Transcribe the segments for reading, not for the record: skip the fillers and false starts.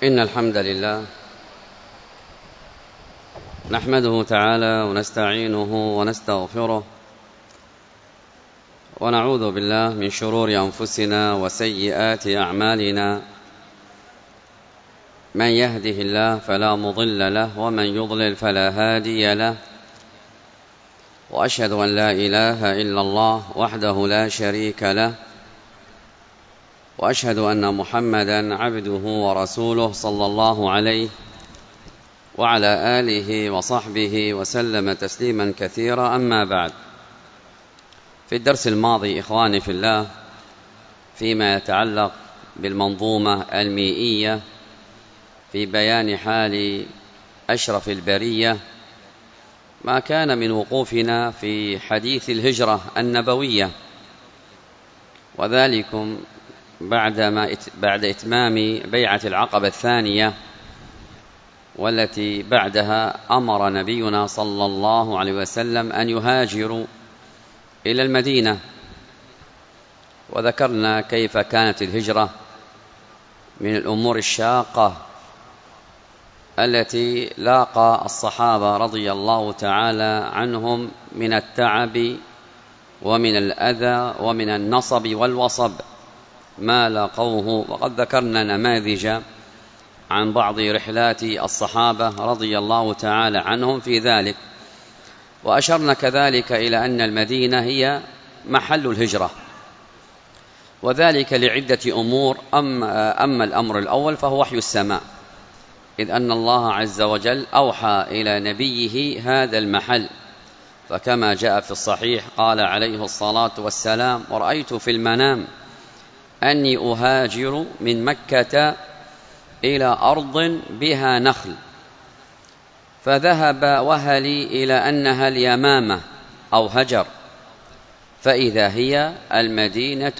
إن الحمد لله نحمده تعالى ونستعينه ونستغفره ونعوذ بالله من شرور أنفسنا وسيئات أعمالنا. من يهده الله فلا مضل له ومن يضلل فلا هادي له، وأشهد أن لا إله إلا الله وحده لا شريك له، وأشهد أن محمدًا عبده ورسوله صلى الله عليه وعلى آله وصحبه وسلم تسليمًا كثيرًا. أما بعد، في الدرس الماضي إخواني في الله فيما يتعلق بالمنظومة المئية في بيان حال أشرف البرية، ما كان من وقوفنا في حديث الهجرة النبوية، وذلكم بعد إتمام بيعة العقبة الثانية، والتي بعدها أمر نبينا صلى الله عليه وسلم أن يهاجروا إلى المدينة. وذكرنا كيف كانت الهجرة من الأمور الشاقة التي لاقى الصحابة رضي الله تعالى عنهم من التعب ومن الأذى ومن النصب والوصب ما لاقوه. وقد ذكرنا نماذج عن بعض رحلات الصحابة رضي الله تعالى عنهم في ذلك، وأشرنا كذلك إلى أن المدينة هي محل الهجرة، وذلك لعدة أمور. أما الأمر الأول فهو وحي السماء، إذ أن الله عز وجل أوحى إلى نبيه هذا المحل، فكما جاء في الصحيح قال عليه الصلاة والسلام: ورأيت في المنام أني أهاجر من مكة إلى أرض بها نخل، فذهب وهلي إلى أنها اليمامة أو هجر، فإذا هي المدينة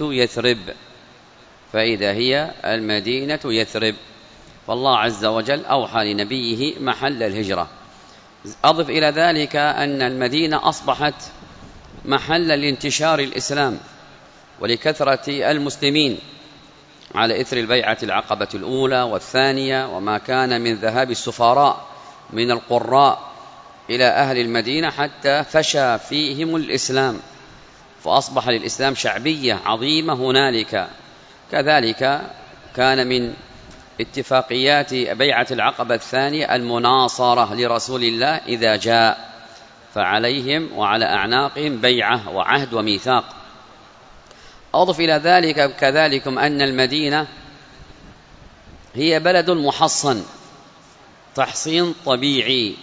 يثرب. فالله عز وجل أوحى لنبيه محل الهجرة. أضف إلى ذلك أن المدينة أصبحت محلا لانتشار الإسلام ولكثرة المسلمين على إثر البيعة العقبة الأولى والثانية، وما كان من ذهاب السفراء من القراء إلى أهل المدينة حتى فشى فيهم الإسلام، فأصبح للإسلام شعبية عظيمة هنالك. كذلك كان من اتفاقيات بيعة العقبة الثانية المناصرة لرسول الله إذا جاء، فعليهم وعلى أعناقهم بيعة وعهد وميثاق. أضف إلى ذلك كذلكم أن المدينة هي بلد محصن تحصين طبيعي،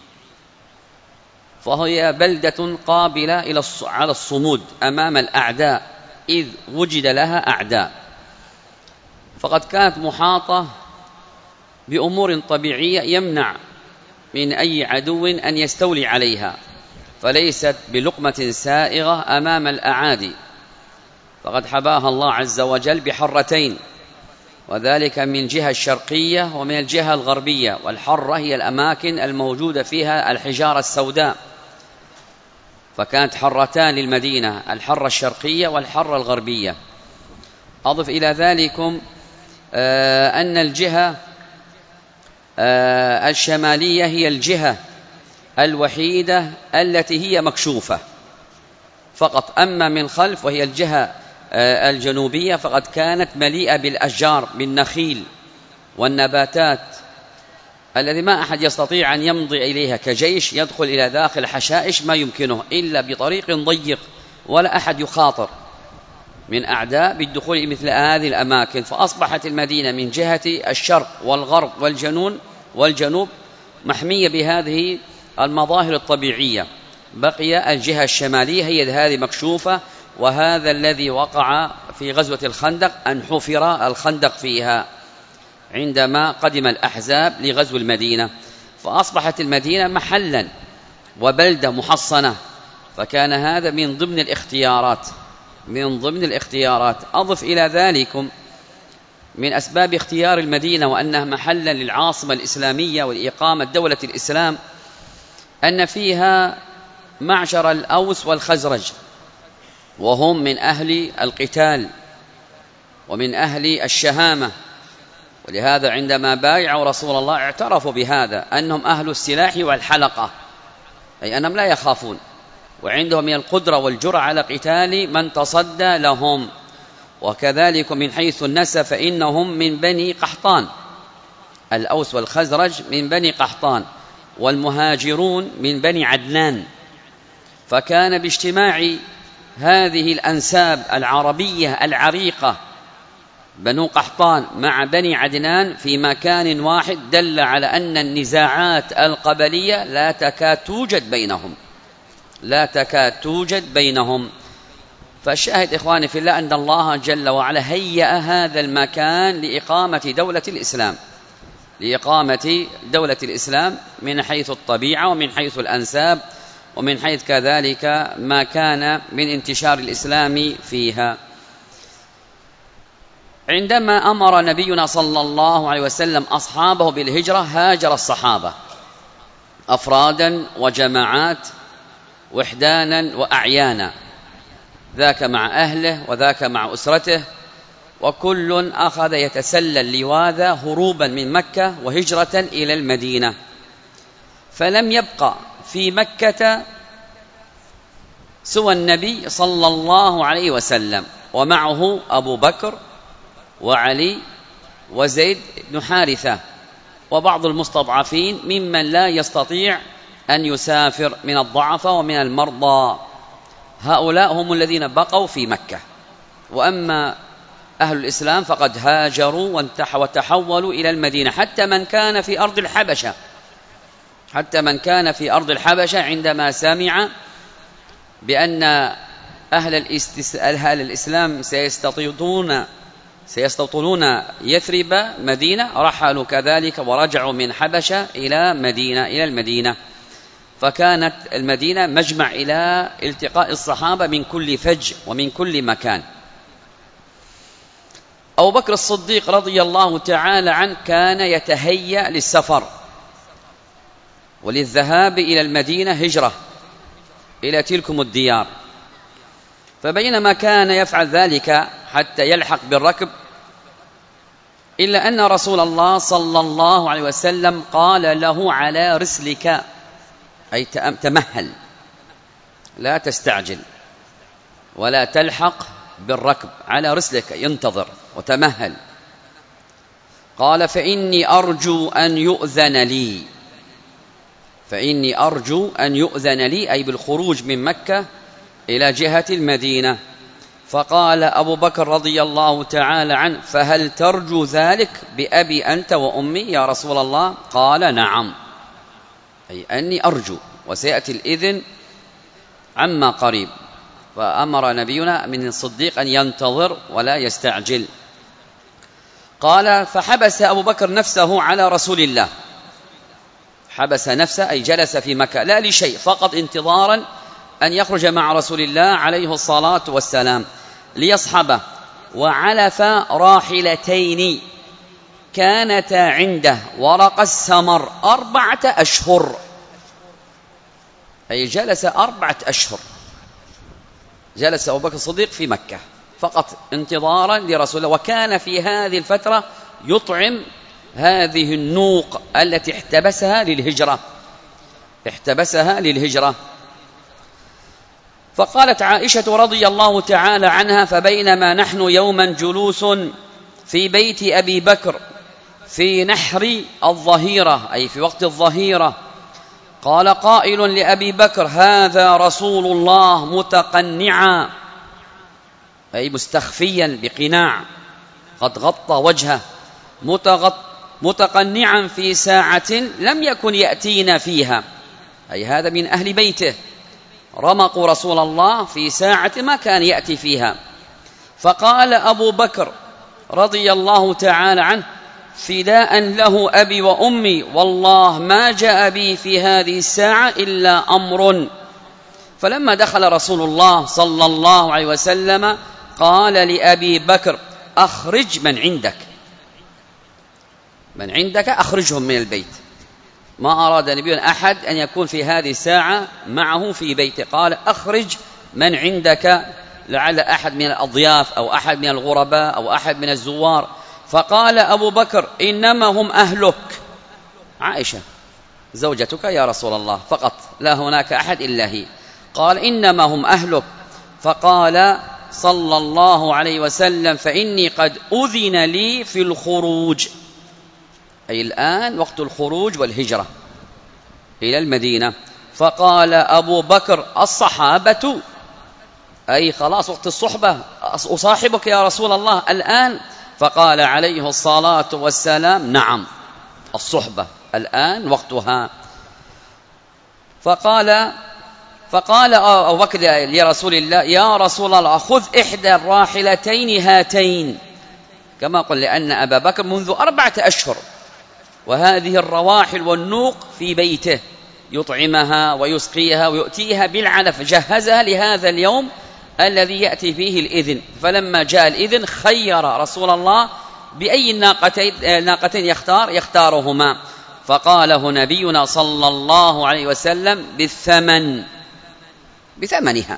فهي بلدة قابلة على الصمود أمام الأعداء، إذ وجد لها أعداء، فقد كانت محاطة بأمور طبيعية يمنع من أي عدو أن يستولي عليها، فليست بلقمة سائغة أمام الأعادي، فقد حباها الله عز وجل بحرتين، وذلك من جهة الشرقية ومن الجهة الغربية. والحرة هي الأماكن الموجودة فيها الحجارة السوداء، فكانت حرتان للمدينة: الحرة الشرقية والحرة الغربية. أضف إلى ذلكم أن الجهة الشمالية هي الجهة الوحيدة التي هي مكشوفة فقط، أما من خلف وهي الجهة الجنوبية فقد كانت مليئة بالأشجار، بالنخيل والنباتات، الذي ما أحد يستطيع أن يمضي إليها كجيش يدخل إلى داخل حشائش، ما يمكنه إلا بطريق ضيق، ولا أحد يخاطر من أعداء بالدخول إلى مثل هذه الأماكن. فأصبحت المدينة من جهة الشرق والغرب والجنوب محمية بهذه المظاهر الطبيعية. بقي الجهة الشمالية هي هذه مكشوفة، وهذا الذي وقع في غزوة الخندق أن حفر الخندق فيها عندما قدم الأحزاب لغزو المدينة، فأصبحت المدينة محلا وبلدة محصنة، فكان هذا من ضمن الاختيارات. أضف إلى ذلكم من أسباب اختيار المدينة وأنها محلا للعاصمة الإسلامية والإقامة دولة الإسلام أن فيها معشر الأوس والخزرج، وهم من أهل القتال ومن أهل الشهامة، ولهذا عندما بايعوا رسول الله اعترفوا بهذا، أنهم أهل السلاح والحلقة، أي أنهم لا يخافون، وعندهم من القدرة والجرأة على قتال من تصدى لهم. وكذلك من حيث النسب فإنهم من بني قحطان، الأوس والخزرج من بني قحطان، والمهاجرون من بني عدنان. فكان باجتماع هذه الأنساب العربية العريقة بنو قحطان مع بني عدنان في مكان واحد دل على أن النزاعات القبلية لا تكاد توجد بينهم. فالشاهد إخواني في الله أن الله جل وعلا هيأ هذا المكان لإقامة دولة الإسلام من حيث الطبيعة ومن حيث الأنساب ومن حيث كذلك ما كان من انتشار الإسلام فيها. عندما أمر نبينا صلى الله عليه وسلم أصحابه بالهجرة هاجر الصحابة أفرادا وجماعات، وحدانا وأعيانا، ذاك مع أهله وذاك مع أسرته، وكل أخذ يتسلل لواذا هروبا من مكة وهجرة إلى المدينة. فلم يبقى في مكة سوى النبي صلى الله عليه وسلم، ومعه أبو بكر وعلي وزيد بن حارثة وبعض المستضعفين ممن لا يستطيع أن يسافر من الضعفاء ومن المرضى. هؤلاء هم الذين بقوا في مكة. وأما أهل الإسلام فقد هاجروا وتحولوا إلى المدينة، حتى من كان في أرض الحبشة عندما سمع بأن أهل الإسلام سيستوطنون يثرب مدينة، رحلوا كذلك ورجعوا من حبشة إلى المدينة. فكانت المدينة مجمع إلى التقاء الصحابة من كل فج ومن كل مكان. أبو بكر الصديق رضي الله تعالى عنه كان يتهيأ للسفر وللذهاب إلى المدينة هجرة إلى تلكم الديار. فبينما كان يفعل ذلك حتى يلحق بالركب، إلا أن رسول الله صلى الله عليه وسلم قال له: على رسلك، أي تمهل، لا تستعجل ولا تلحق بالركب، على رسلك، ينتظر وتمهل. قال: فإني أرجو أن يؤذن لي، أي بالخروج من مكة إلى جهة المدينة. فقال أبو بكر رضي الله تعالى عنه: فهل ترجو ذلك بأبي أنت وأمي يا رسول الله؟ قال: نعم، أي أني أرجو، وسيأتي الإذن عما قريب. فأمر نبينا من الصديق أن ينتظر ولا يستعجل. قال: فحبس أبو بكر نفسه على رسول الله، حبس نفسه أي جلس في مكة لا لشيء، فقط انتظارا أن يخرج مع رسول الله عليه الصلاة والسلام ليصحبه. وعلف راحلتين كانتا عنده ورق السمر 4 أشهر، أي جلس 4 أشهر، جلس أبو بكر الصديق في مكة فقط انتظارا لرسول الله. وكان في هذه الفترة يطعم هذه النوق التي احتبسها للهجرة. فقالت عائشة رضي الله تعالى عنها: فبينما نحن يوما جلوس في بيت أبي بكر في نحر الظهيرة، أي في وقت الظهيرة، قال قائل لأبي بكر: هذا رسول الله متقنعا، أي مستخفيا بقناع، قد غطى وجهه، متقنعا في ساعة لم يكن يأتينا فيها، أي هذا من أهل بيته، رمقوا رسول الله في ساعة ما كان يأتي فيها. فقال أبو بكر رضي الله تعالى عنه: فداء له أبي وأمي، والله ما جاء بي في هذه الساعة إلا أمر. فلما دخل رسول الله صلى الله عليه وسلم قال لأبي بكر: أخرج من عندك أخرجهم من البيت. ما أراد نبي أحد أن يكون في هذه الساعة معه في بيته، قال: أخرج من عندك، لعل أحد من الأضياف أو أحد من الغرباء أو أحد من الزوار. فقال أبو بكر: إنما هم أهلك. عائشة زوجتك يا رسول الله فقط، لا هناك أحد إلا هي. قال: إنما هم أهلك. فقال صلى الله عليه وسلم: فإني قد أذن لي في الخروج، أي الآن وقت الخروج والهجرة إلى المدينة. فقال أبو بكر: الصحابة، أي خلاص وقت الصحبة، أصاحبك يا رسول الله الآن؟ فقال عليه الصلاة والسلام: نعم، الصحبة الآن وقتها. فقال أبو بكر لرسول الله: يا رسول الله، خذ إحدى الراحلتين هاتين، كما قل، لأن أبا بكر منذ 4 أشهر وهذه الرواحل والنوق في بيته، يطعمها ويسقيها ويؤتيها بالعلف، جهزها لهذا اليوم الذي يأتي فيه الإذن. فلما جاء الإذن خير رسول الله بأي ناقتين يختارهما، فقاله نبينا صلى الله عليه وسلم: بثمنها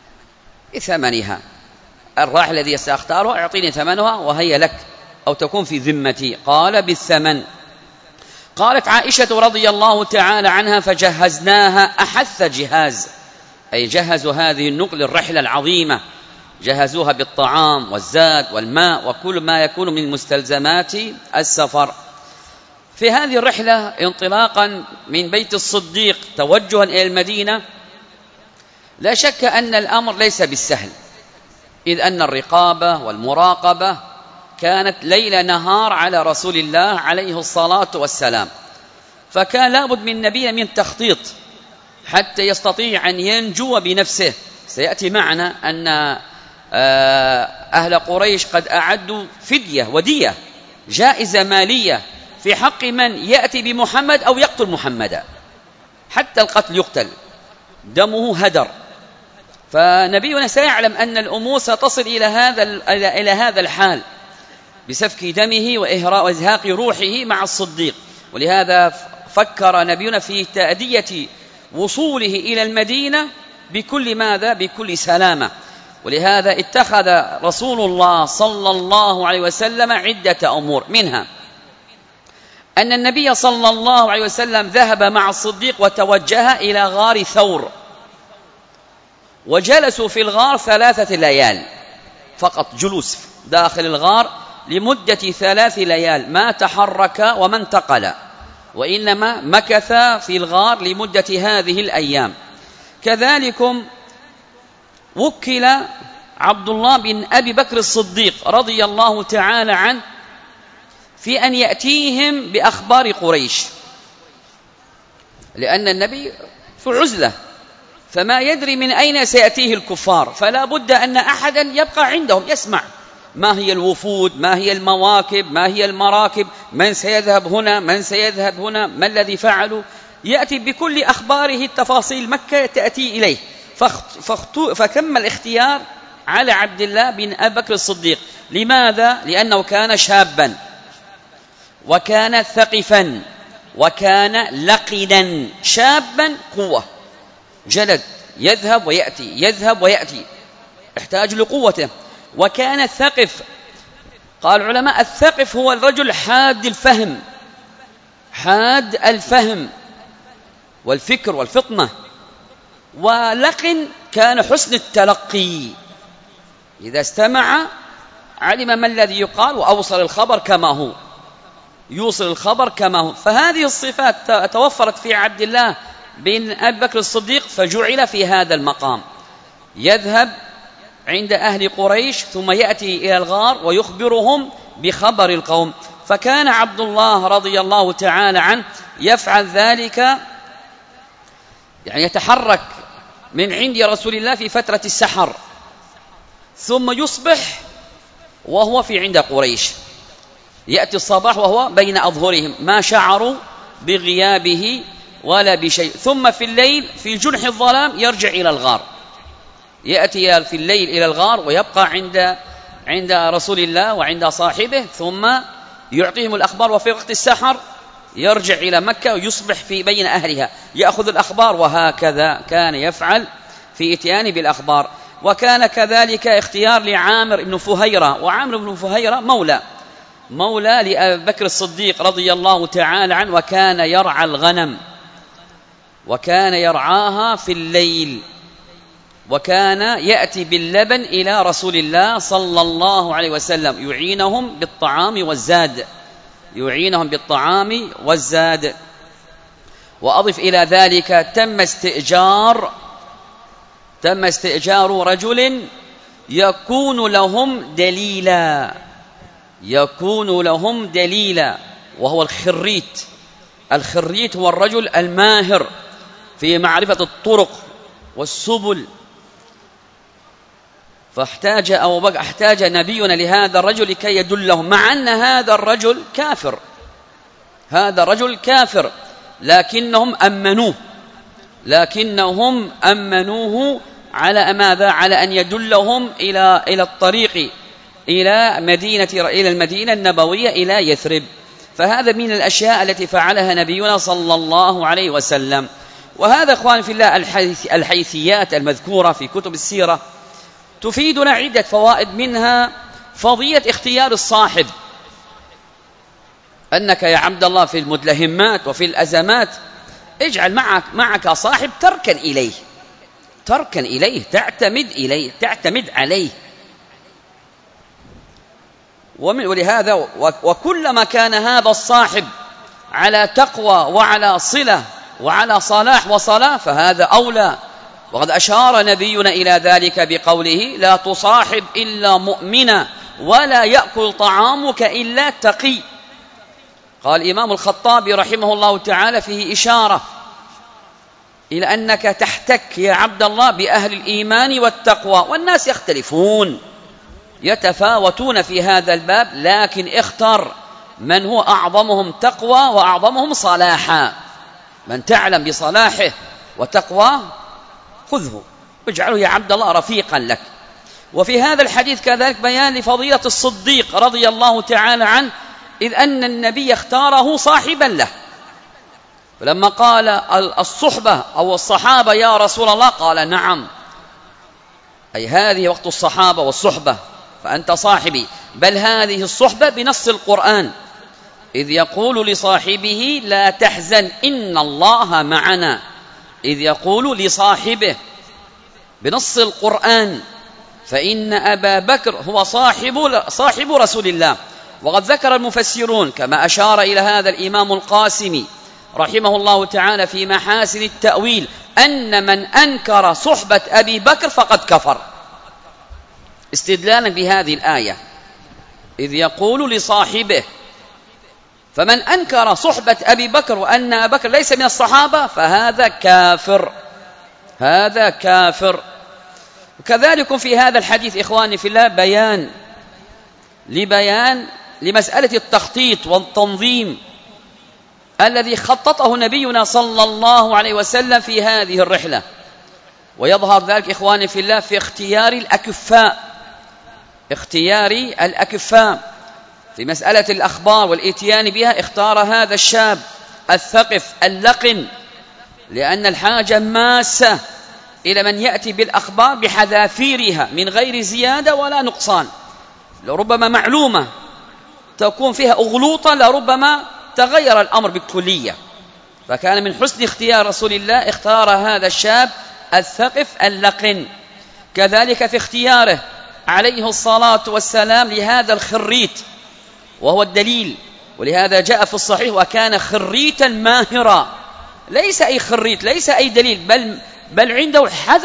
الراحل الذي سأختاره أعطيني ثمنها وهي لك أو تكون في ذمتي. قال: بالثمن. قالت عائشة رضي الله تعالى عنها: فجهزناها أحث جهاز، أي جهزوا هذه النقل الرحلة العظيمة، جهزوها بالطعام والزاد والماء وكل ما يكون من مستلزمات السفر. في هذه الرحلة انطلاقا من بيت الصديق توجها إلى المدينة، لا شك أن الأمر ليس بالسهل، إذ أن الرقابة والمراقبة كانت ليل نهار على رسول الله عليه الصلاة والسلام، فكان لابد من نبي من تخطيط حتى يستطيع أن ينجو بنفسه. سيأتي معنا أن أهل قريش قد أعدوا فدية ودية، جائزة مالية في حق من يأتي بمحمد أو يقتل محمدا، حتى القتل يقتل، دمه هدر. فنبينا سيعلم أن الأمور ستصل إلى هذا الحال بسفك دمه وإزهاق روحه مع الصديق، ولهذا فكر نبينا في تأدية وصوله إلى المدينة بكل سلامة. ولهذا اتخذ رسول الله صلى الله عليه وسلم عدة أمور، منها أن النبي صلى الله عليه وسلم ذهب مع الصديق وتوجه إلى غار ثور، وجلسوا في الغار 3 ليال فقط، جلوس داخل الغار لمدة 3 ليال، ما تحرك وما انتقل، وإنما مكث في الغار لمدة هذه الأيام. كذلك وكل عبد الله بن أبي بكر الصديق رضي الله تعالى عنه في أن يأتيهم بأخبار قريش، لأن النبي في عزلة فما يدري من أين سيأتيه الكفار، فلا بد أن أحدا يبقى عندهم يسمع ما هي الوفود، ما هي المواكب، ما هي المراكب، من سيذهب هنا، من سيذهب هنا، ما الذي فعلوا، يأتي بكل أخباره التفاصيل مكة تأتي إليه. فكم الاختيار على عبد الله بن أبي بكر الصديق. لماذا؟ لأنه كان شابا وكان ثقفا وكان لقنا، شابا قوة، جلد، يذهب ويأتي، احتاج لقوته. وكان ثقف، قال العلماء الثقف هو الرجل حاد الفهم والفكر والفطنة. ولقن كان حسن التلقي، إذا استمع علم ما الذي يقال وأوصل الخبر كما هو، فهذه الصفات توفرت في عبد الله بن أبي بكر الصديق، فجعل في هذا المقام، يذهب عند أهل قريش ثم يأتي إلى الغار ويخبرهم بخبر القوم. فكان عبد الله رضي الله تعالى عنه يفعل ذلك، يعني يتحرك من عند رسول الله في فترة السحر، ثم يصبح وهو في عند قريش، يأتي الصباح وهو بين أظهرهم، ما شعروا بغيابه ولا بشيء. ثم في الليل في جنح الظلام يرجع إلى الغار، يأتي في الليل إلى الغار ويبقى عند رسول الله وعند صاحبه، ثم يعطيهم الأخبار، وفي وقت السحر يرجع إلى مكة ويصبح في بين أهلها يأخذ الأخبار. وهكذا كان يفعل في إتيان بالأخبار. وكان كذلك اختيار لعامر بن فهيرة، وعامر بن فهيرة مولى مولى لأبي بكر الصديق رضي الله تعالى عنه، وكان يرعى الغنم، وكان يرعاها في الليل، وكان يأتي باللبن إلى رسول الله صلى الله عليه وسلم يعينهم بالطعام والزاد. وأضف إلى ذلك تم استئجار رجل يكون لهم دليلا، وهو الخريت هو الرجل الماهر في معرفة الطرق والسبل. احتاج نبينا لهذا الرجل لكي يدلهم، مع أن هذا الرجل كافر، لكنهم أمنوه على ماذا؟ على أن يدلهم إلى الطريق إلى المدينة النبوية، إلى يثرب. فهذا من الأشياء التي فعلها نبينا صلى الله عليه وسلم. وهذا إخوان في الله الحيثيات المذكورة في كتب السيرة تفيدنا عدة فوائد، منها فضيلة اختيار الصاحب، أنك يا عبد الله في المدلهمات وفي الأزمات اجعل معك صاحب تركن إليه تعتمد عليه. ولهذا وكلما كان هذا الصاحب على تقوى وعلى صلة وعلى صلاح وصلاة فهذا أولى. وقد أشار نبينا إلى ذلك بقوله: لا تصاحب إلا مؤمنا ولا يأكل طعامك إلا تقي. قال الإمام الخطابي رحمه الله تعالى فيه إشارة إلى أنك تحتك يا عبد الله بأهل الإيمان والتقوى، والناس يختلفون يتفاوتون في هذا الباب، لكن اختر من هو أعظمهم تقوى وأعظمهم صلاحا. من تعلم بصلاحه وتقوى خذه واجعله يا عبد الله رفيقا لك. وفي هذا الحديث كذلك بيان لفضيلة الصديق رضي الله تعالى عنه، إذ أن النبي اختاره صاحبا له. فلما قال الصحبة أو الصحابة يا رسول الله، قال: نعم، أي هذه وقت الصحابة والصحبة، فأنت صاحبي. بل هذه الصحبة بنص القرآن، إذ يقول لصاحبه لا تحزن إن الله معنا، إذ يقول لصاحبه بنص القرآن، فإن أبا بكر هو صاحب رسول الله. وقد ذكر المفسرون كما أشار إلى هذا الإمام القاسمي رحمه الله تعالى في محاسن التأويل، أن من أنكر صحبة أبي بكر فقد كفر، استدلالا بهذه الآية إذ يقول لصاحبه. فمن أنكر صحبة أبي بكر وأن أبا بكر ليس من الصحابة فهذا كافر. وكذلك في هذا الحديث إخواني في الله بيان لمسألة التخطيط والتنظيم الذي خططه نبينا صلى الله عليه وسلم في هذه الرحلة. ويظهر ذلك إخواني في الله في اختيار الأكفاء في مسألة الأخبار والإتيان بها. اختار هذا الشاب الثقف اللقن، لأن الحاجة ماسة إلى من يأتي بالأخبار بحذافيرها من غير زيادة ولا نقصان. لربما معلومة تكون فيها أغلوطة، لربما تغير الأمر بالكلية. فكان من حسن اختيار رسول الله اختار هذا الشاب الثقف اللقن. كذلك في اختياره عليه الصلاة والسلام لهذا الخريت، وهو الدليل. ولهذا جاء في الصحيح: وكان خريتا ماهرا. ليس أي خريت، ليس أي دليل، بل عنده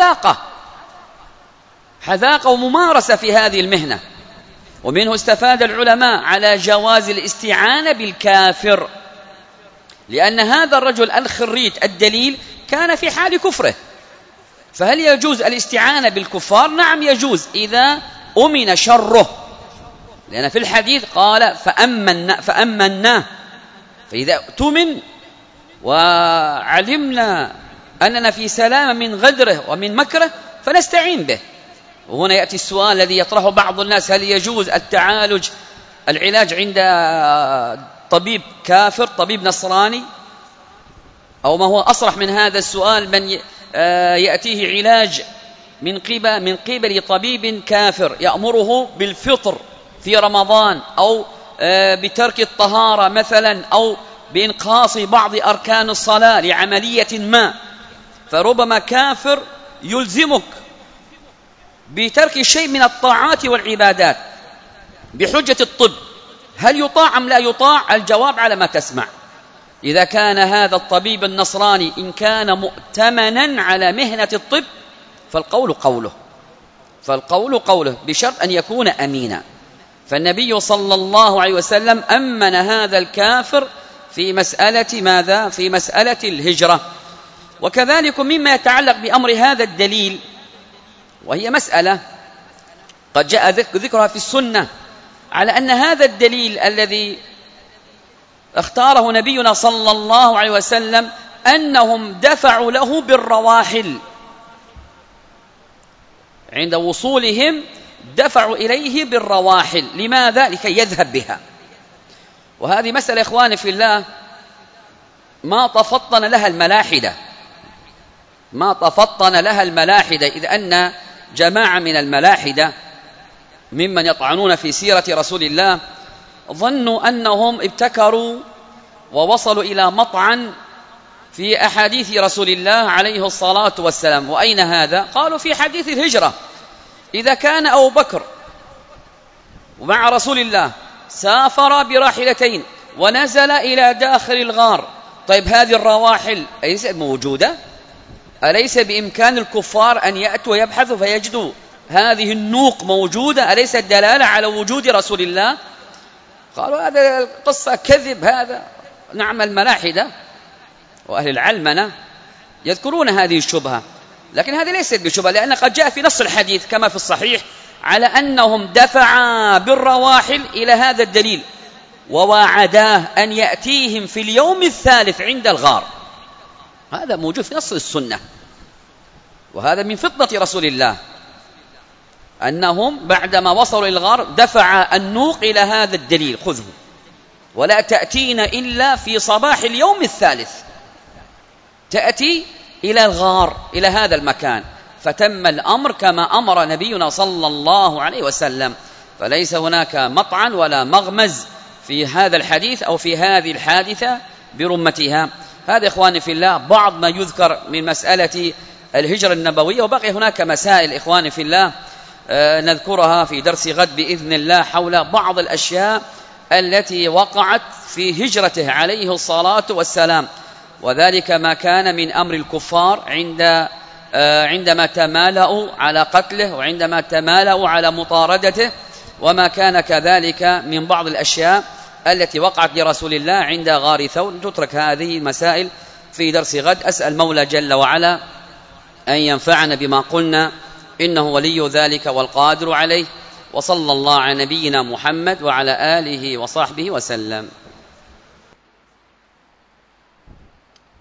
حذاقة وممارسة في هذه المهنة. ومنه استفاد العلماء على جواز الاستعانة بالكافر، لأن هذا الرجل الخريت الدليل كان في حال كفره. فهل يجوز الاستعانة بالكفار؟ نعم يجوز إذا أمن شره، لأن في الحديث قال فأمناه. فإذا اؤتمن وعلمنا أننا في سلامة من غدره ومن مكره فنستعين به. وهنا يأتي السؤال الذي يطرحه بعض الناس: هل يجوز العلاج عند طبيب كافر، طبيب نصراني؟ أو ما هو أصرح من هذا السؤال: من يأتيه علاج من قبل طبيب كافر يأمره بالفطر في رمضان أو بترك الطهارة مثلا، أو بإنقاص بعض أركان الصلاة لعملية ما، فربما كافر يلزمك بترك شيء من الطاعات والعبادات بحجة الطب. هل يطاع أم لا يطاع؟ الجواب على ما تسمع. إذا كان هذا الطبيب النصراني إن كان مؤتمنا على مهنة الطب فالقول قوله بشرط أن يكون أمينا. فالنبي صلى الله عليه وسلم أمن هذا الكافر في مسألة ماذا؟ في مسألة الهجرة. وكذلك مما يتعلق بأمر هذا الدليل، وهي مسألة قد جاء ذكرها في السنة، على أن هذا الدليل الذي اختاره نبينا صلى الله عليه وسلم أنهم دفعوا له بالرواحل، عند وصولهم دفعوا إليه بالرواحل. لماذا؟ لكي يذهب بها. وهذه مسألة إخواني في الله ما تفطن لها الملاحدة، إذ أن جماعة من الملاحدة ممن يطعنون في سيرة رسول الله ظنوا أنهم ابتكروا ووصلوا إلى مطعن في أحاديث رسول الله عليه الصلاة والسلام. وأين هذا؟ قالوا في حديث الهجرة، إذا كان أبو بكر ومع رسول الله سافر براحلتين ونزل إلى داخل الغار، طيب هذه الرواحل أليست موجودة؟ أليس بإمكان الكفار أن يأتوا ويبحثوا فيجدوا هذه النوق موجودة؟ أليس الدلالة على وجود رسول الله؟ قالوا هذا القصة كذب. هذا نعم الملاحدة وأهل العلمنة يذكرون هذه الشبهة، لكن هذه ليست بشبهة، لأن قد جاء في نص الحديث كما في الصحيح على أنهم دفعا بالرواحل إلى هذا الدليل وواعداه أن يأتيهم في اليوم الثالث عند الغار. هذا موجود في نص السنة، وهذا من فطنة رسول الله أنهم بعدما وصلوا إلى الغار دفع النوق إلى هذا الدليل، خذه ولا تأتين إلا في صباح اليوم الثالث، تأتي إلى الغار إلى هذا المكان. فتم الأمر كما أمر نبينا صلى الله عليه وسلم، فليس هناك مطعن ولا مغمز في هذا الحديث أو في هذه الحادثة برمتها. هذا إخواني في الله بعض ما يذكر من مسألة الهجرة النبوية، وبقي هناك مسائل إخواني في الله نذكرها في درس غد بإذن الله حول بعض الأشياء التي وقعت في هجرته عليه الصلاة والسلام، وذلك ما كان من أمر الكفار عندما تمالأوا على قتله وعندما تمالأوا على مطاردته، وما كان كذلك من بعض الأشياء التي وقعت لرسول الله عند غار ثور. تترك هذه المسائل في درس غد. أسأل مولى جل وعلا أن ينفعنا بما قلنا، إنه ولي ذلك والقادر عليه. وصلى الله على نبينا محمد وعلى آله وصحبه وسلم.